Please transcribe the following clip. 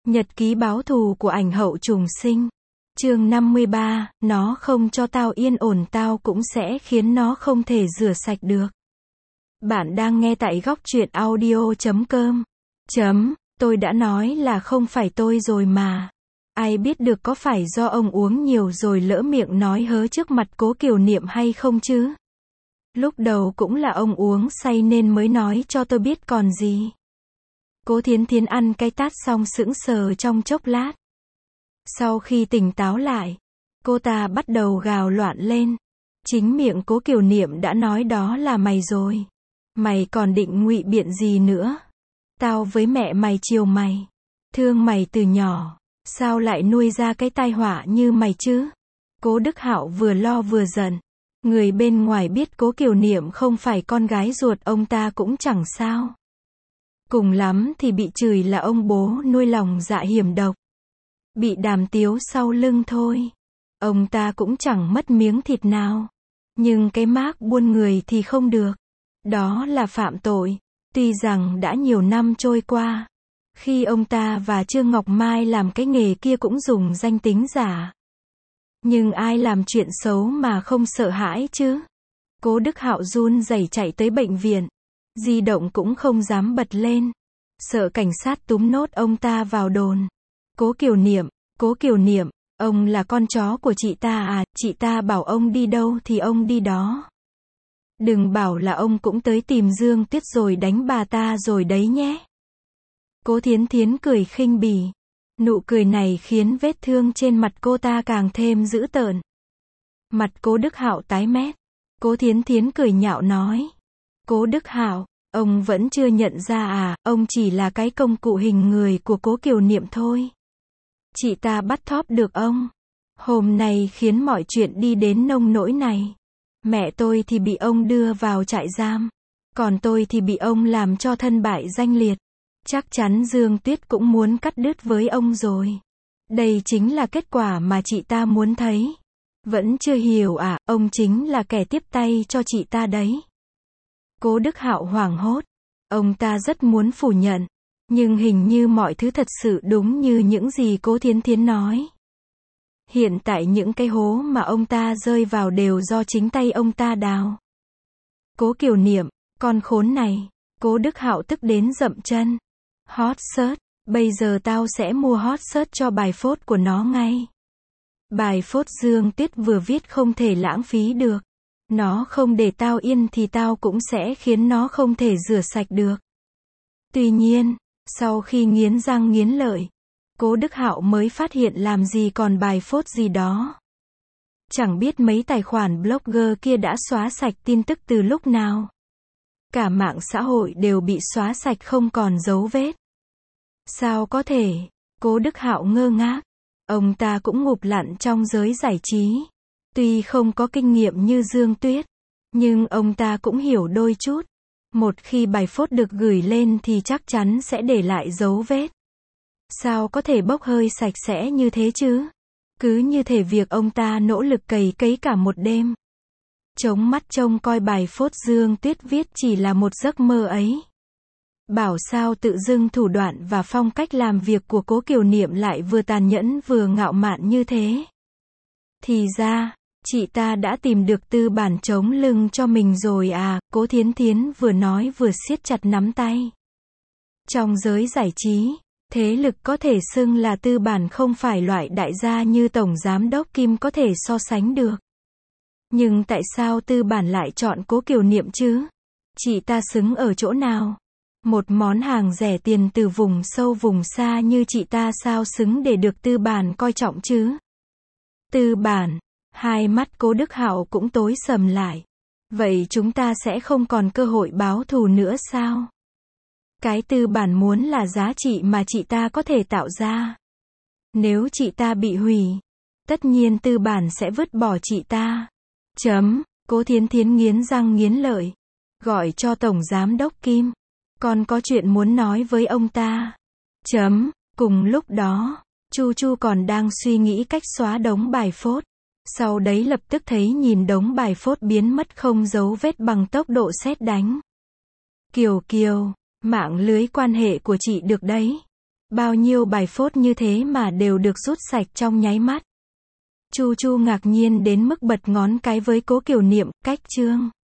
Nhật ký báo thù của ảnh hậu trùng sinh. Chương 53, nó không cho tao yên ổn tao cũng sẽ khiến nó không thể rửa sạch được. Bạn đang nghe tại góc truyện audio.com. Tôi đã nói là không phải tôi rồi mà. Ai biết được có phải do ông uống nhiều rồi lỡ miệng nói hớ trước mặt Cố Kiều Niệm hay không chứ? Lúc đầu cũng là ông uống say nên mới nói cho tôi biết còn gì. Cố Thiến Thiến ăn cái tát xong sững sờ trong chốc lát. Sau khi tỉnh táo lại, cô ta bắt đầu gào loạn lên. Chính miệng Cố Kiều Niệm đã nói đó là mày rồi. Mày còn định ngụy biện gì nữa? Tao với mẹ mày chiều mày, thương mày từ nhỏ, sao lại nuôi ra cái tai họa như mày chứ? Cố Đức Hạo vừa lo vừa giận. Người bên ngoài biết Cố Kiều Niệm không phải con gái ruột ông ta cũng chẳng sao. Cùng lắm thì bị chửi là ông bố nuôi lòng dạ hiểm độc. Bị đàm tiếu sau lưng thôi. Ông ta cũng chẳng mất miếng thịt nào. Nhưng cái mác buôn người thì không được. Đó là phạm tội. Tuy rằng đã nhiều năm trôi qua, khi ông ta và Trương Ngọc Mai làm cái nghề kia cũng dùng danh tính giả. Nhưng ai làm chuyện xấu mà không sợ hãi chứ? Cố Đức Hạo run rẩy chạy tới bệnh viện. Di động cũng không dám bật lên. Sợ cảnh sát túm nốt ông ta vào đồn. Cố Kiều Niệm, ông là con chó của chị ta à? Chị ta bảo ông đi đâu thì ông đi đó. Đừng bảo là ông cũng tới tìm Dương Tuyết rồi đánh bà ta rồi đấy nhé. Cố Thiến Thiến cười khinh bỉ. Nụ cười này khiến vết thương trên mặt cô ta càng thêm dữ tợn. Mặt Cố Đức Hạo tái mét. Cố Thiến Thiến cười nhạo nói. Cố Đức Hạo, ông vẫn chưa nhận ra à, ông chỉ là cái công cụ hình người của Cố Kiều Niệm thôi. Chị ta bắt thóp được ông. Hôm nay khiến mọi chuyện đi đến nông nỗi này. Mẹ tôi thì bị ông đưa vào trại giam. Còn tôi thì bị ông làm cho thân bại danh liệt. Chắc chắn Dương Tuyết cũng muốn cắt đứt với ông rồi. Đây chính là kết quả mà chị ta muốn thấy. Vẫn chưa hiểu à, ông chính là kẻ tiếp tay cho chị ta đấy. Cố Đức Hạo hoảng hốt. Ông ta rất muốn phủ nhận. Nhưng hình như mọi thứ thật sự đúng như những gì Cố Thiến Thiến nói. Hiện tại những cái hố mà ông ta rơi vào đều do chính tay ông ta đào. Cố Kiều Niệm, con khốn này. Cố Đức Hạo tức đến dậm chân. Hot search, bây giờ tao sẽ mua hot search cho bài phốt của nó ngay. Bài phốt Dương Tuyết vừa viết không thể lãng phí được. Nó không để tao yên thì tao cũng sẽ khiến nó không thể rửa sạch được. Tuy nhiên, sau khi nghiến răng nghiến lợi, Cố Đức Hạo mới phát hiện làm gì còn bài phốt gì đó. Chẳng biết mấy tài khoản blogger kia đã xóa sạch tin tức từ lúc nào. Cả mạng xã hội đều bị xóa sạch không còn dấu vết. Sao có thể? Cố Đức Hạo ngơ ngác. Ông ta cũng ngụp lặn trong giới giải trí. Tuy không có kinh nghiệm như Dương Tuyết, nhưng ông ta cũng hiểu đôi chút. Một khi bài phốt được gửi lên thì chắc chắn sẽ để lại dấu vết. Sao có thể bốc hơi sạch sẽ như thế chứ? Cứ như thể việc ông ta nỗ lực cày cấy cả một đêm. Chống mắt trông coi bài phốt Dương Tuyết viết chỉ là một giấc mơ ấy. Bảo sao tự dưng thủ đoạn và phong cách làm việc của Cố Kiều Niệm lại vừa tàn nhẫn vừa ngạo mạn như thế. Thì ra, chị ta đã tìm được tư bản chống lưng cho mình rồi à, Cố Thiến Thiến vừa nói vừa siết chặt nắm tay. Trong giới giải trí, thế lực có thể xưng là tư bản không phải loại đại gia như Tổng Giám đốc Kim có thể so sánh được. Nhưng tại sao tư bản lại chọn Cố Kiều Niệm chứ? Chị ta xứng ở chỗ nào? Một món hàng rẻ tiền từ vùng sâu vùng xa như chị ta sao xứng để được tư bản coi trọng chứ? Tư bản. Hai mắt Cố Đức Hạo cũng tối sầm lại. Vậy chúng ta sẽ không còn cơ hội báo thù nữa sao? Cái tư bản muốn là giá trị mà chị ta có thể tạo ra. Nếu chị ta bị hủy, tất nhiên tư bản sẽ vứt bỏ chị ta. Cố Thiến Thiến nghiến răng nghiến lợi. Gọi cho Tổng Giám đốc Kim. Con có chuyện muốn nói với ông ta. Cùng lúc đó, Chu Chu còn đang suy nghĩ cách xóa đống bài phốt. Sau đấy lập tức thấy nhìn đống bài phốt biến mất không dấu vết bằng tốc độ sét đánh. Kiều, mạng lưới quan hệ của chị được đấy. Bao nhiêu bài phốt như thế mà đều được rút sạch trong nháy mắt. Chu Chu ngạc nhiên đến mức bật ngón cái với Cố Kiều Niệm, cách chương.